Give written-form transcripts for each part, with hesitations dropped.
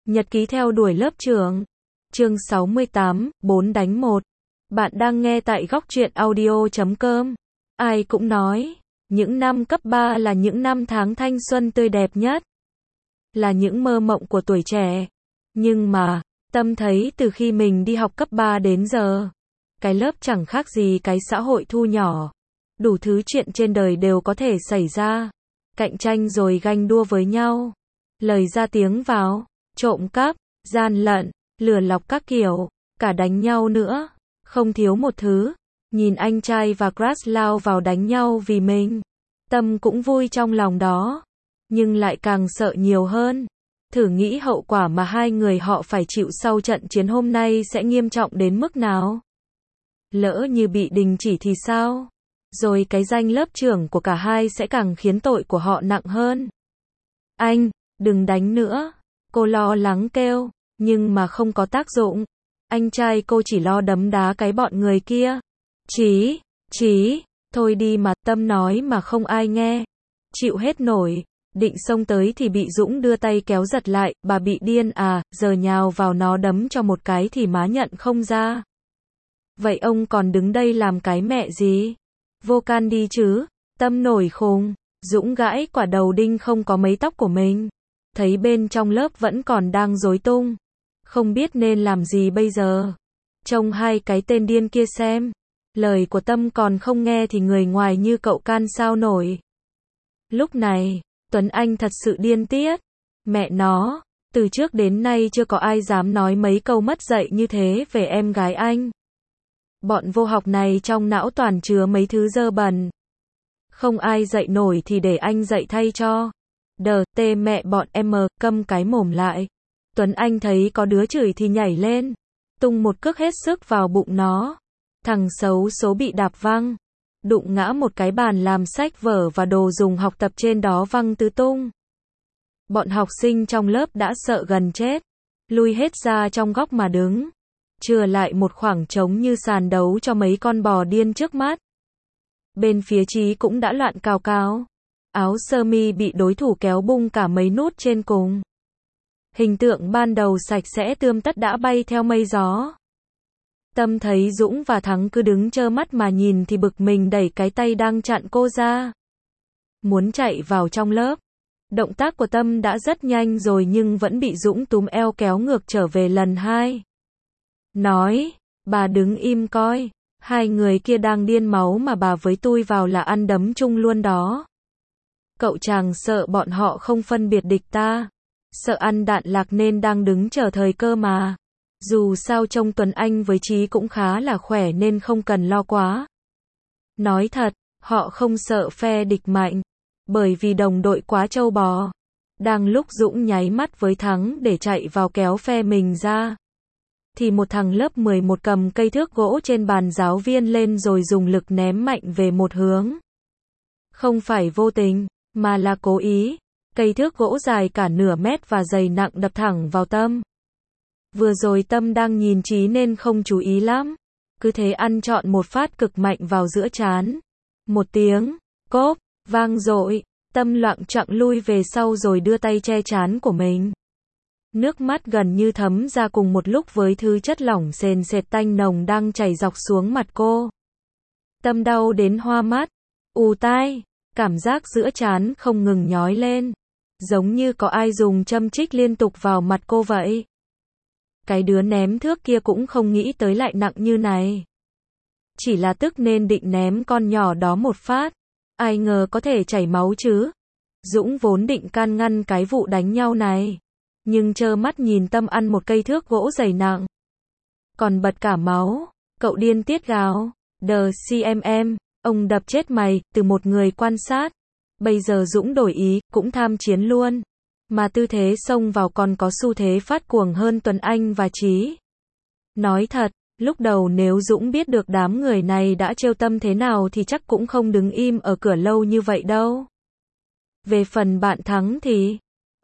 Nhật ký theo đuổi lớp trưởng. Chương 68, 4 đánh 1. Bạn đang nghe tại góc truyện audio.com. Ai cũng nói, những năm cấp 3 là những năm tháng thanh xuân tươi đẹp nhất. Là những mơ mộng của tuổi trẻ. Nhưng mà, Tâm thấy từ khi mình đi học cấp 3 đến giờ, cái lớp chẳng khác gì cái xã hội thu nhỏ. Đủ thứ chuyện trên đời đều có thể xảy ra. Cạnh tranh rồi ganh đua với nhau. Lời ra tiếng vào, trộm cắp, gian lận, lừa lọc các kiểu, cả đánh nhau nữa. Không thiếu một thứ. Nhìn anh trai và Crush lao vào đánh nhau vì mình. Tâm cũng vui trong lòng đó. Nhưng lại càng sợ nhiều hơn. Thử nghĩ hậu quả mà hai người họ phải chịu sau trận chiến hôm nay sẽ nghiêm trọng đến mức nào. Lỡ như bị đình chỉ thì sao? Rồi cái danh lớp trưởng của cả hai sẽ càng khiến tội của họ nặng hơn. Anh, đừng đánh nữa. Cô lo lắng kêu, nhưng mà không có tác dụng. Anh trai cô chỉ lo đấm đá cái bọn người kia. Chí, thôi đi mà, Tâm nói mà không ai nghe. Chịu hết nổi. Định xông tới thì bị Dũng đưa tay kéo giật lại, bà bị điên à, giờ nhào vào nó đấm cho một cái thì má nhận không ra. Vậy ông còn đứng đây làm cái mẹ gì? Vô can đi chứ. Tâm nổi khùng. Dũng gãi quả đầu đinh không có mấy tóc của mình. Thấy bên trong lớp vẫn còn đang rối tung. Không biết nên làm gì bây giờ. Trông hai cái tên điên kia xem. Lời của Tâm còn không nghe thì người ngoài như cậu can sao nổi. Lúc này, Tuấn Anh thật sự điên tiết. Mẹ nó, từ trước đến nay chưa có ai dám nói mấy câu mất dạy như thế về em gái anh. Bọn vô học này trong não toàn chứa mấy thứ dơ bẩn. Không ai dạy nổi thì để anh dạy thay cho. Tê mẹ bọn em câm cái mồm lại. Tuấn Anh thấy có đứa chửi thì nhảy lên. Tung một cước hết sức vào bụng nó. Thằng xấu số bị đạp văng. Đụng ngã một cái bàn làm sách vở và đồ dùng học tập trên đó văng tứ tung. Bọn học sinh trong lớp đã sợ gần chết. Lui hết ra trong góc mà đứng. Chừa lại một khoảng trống như sàn đấu cho mấy con bò điên trước mắt. Bên phía Chí cũng đã loạn cào cào. Áo sơ mi bị đối thủ kéo bung cả mấy nút trên cùng. Hình tượng ban đầu sạch sẽ tươm tất đã bay theo mây gió. Tâm thấy Dũng và Thắng cứ đứng trơ mắt mà nhìn thì bực mình đẩy cái tay đang chặn cô ra. Muốn chạy vào trong lớp. Động tác của Tâm đã rất nhanh rồi nhưng vẫn bị Dũng túm eo kéo ngược trở về lần hai. Nói, bà đứng im coi. Hai người kia đang điên máu mà bà với tui vào là ăn đấm chung luôn đó. Cậu chàng sợ bọn họ không phân biệt địch ta. Sợ ăn đạn lạc nên đang đứng chờ thời cơ mà. Dù sao trông Tuấn Anh với Chí cũng khá là khỏe nên không cần lo quá. Nói thật, họ không sợ phe địch mạnh. Bởi vì đồng đội quá trâu bò. Đang lúc Dũng nháy mắt với Thắng để chạy vào kéo phe mình ra. Thì một thằng lớp 11 cầm cây thước gỗ trên bàn giáo viên lên rồi dùng lực ném mạnh về một hướng. Không phải vô tình, mà là cố ý. Cây thước gỗ dài cả nửa mét và dày nặng đập thẳng vào Tâm. Vừa rồi Tâm đang nhìn Chí nên không chú ý lắm. Cứ thế ăn trọn một phát cực mạnh vào giữa trán. Một tiếng, cốp, vang dội. Tâm loạng choạng lui về sau rồi đưa tay che trán của mình. Nước mắt gần như thấm ra cùng một lúc với thứ chất lỏng sền sệt tanh nồng đang chảy dọc xuống mặt cô. Tâm đau đến hoa mắt, ù tai, cảm giác giữa trán không ngừng nhói lên. Giống như có ai dùng châm chích liên tục vào mặt cô vậy. Cái đứa ném thước kia cũng không nghĩ tới lại nặng như này. Chỉ là tức nên định ném con nhỏ đó một phát. Ai ngờ có thể chảy máu chứ. Dũng vốn định can ngăn cái vụ đánh nhau này. Nhưng trơ mắt nhìn Tâm ăn một cây thước gỗ dày nặng. Còn bật cả máu. Cậu điên tiết gào. CMM, ông đập chết mày, từ một người quan sát. Bây giờ Dũng đổi ý, cũng tham chiến luôn. Mà tư thế xông vào còn có xu thế phát cuồng hơn Tuấn Anh và Chí. Nói thật, lúc đầu nếu Dũng biết được đám người này đã trêu Tâm thế nào thì chắc cũng không đứng im ở cửa lâu như vậy đâu. Về phần bạn Thắng thì,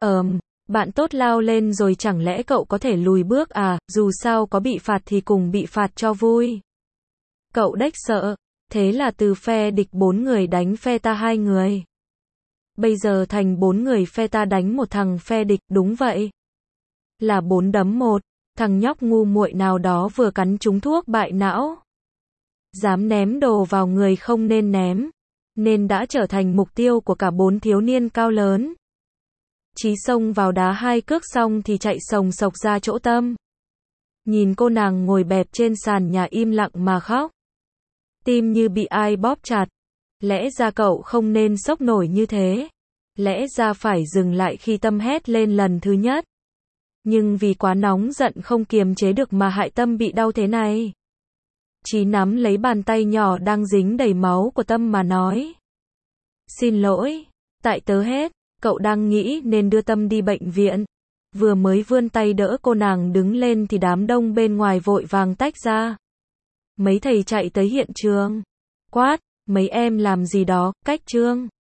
bạn tốt lao lên rồi chẳng lẽ cậu có thể lùi bước à, dù sao có bị phạt thì cùng bị phạt cho vui. Cậu đếch sợ, thế là từ phe địch 4 người đánh phe ta 2 người. Bây giờ thành 4 người phe ta đánh một thằng phe địch, đúng vậy. là 4-1, thằng nhóc ngu muội nào đó vừa cắn trúng thuốc bại não. Dám ném đồ vào người không nên ném, nên đã trở thành mục tiêu của cả 4 thiếu niên cao lớn. Chí xông vào đá 2 cước xong thì chạy sồng sộc ra chỗ Tâm. Nhìn cô nàng ngồi bẹp trên sàn nhà im lặng mà khóc. Tim như bị ai bóp chặt. Lẽ ra cậu không nên sốc nổi như thế. Lẽ ra phải dừng lại khi Tâm hét lên lần thứ nhất. Nhưng vì quá nóng giận không kiềm chế được mà hại Tâm bị đau thế này. Chí nắm lấy bàn tay nhỏ đang dính đầy máu của Tâm mà nói. Xin lỗi, tại tớ hết, cậu đang nghĩ nên đưa Tâm đi bệnh viện. Vừa mới vươn tay đỡ cô nàng đứng lên thì đám đông bên ngoài vội vàng tách ra. Mấy thầy chạy tới hiện trường. Quát, mấy em làm gì đó, cách trường.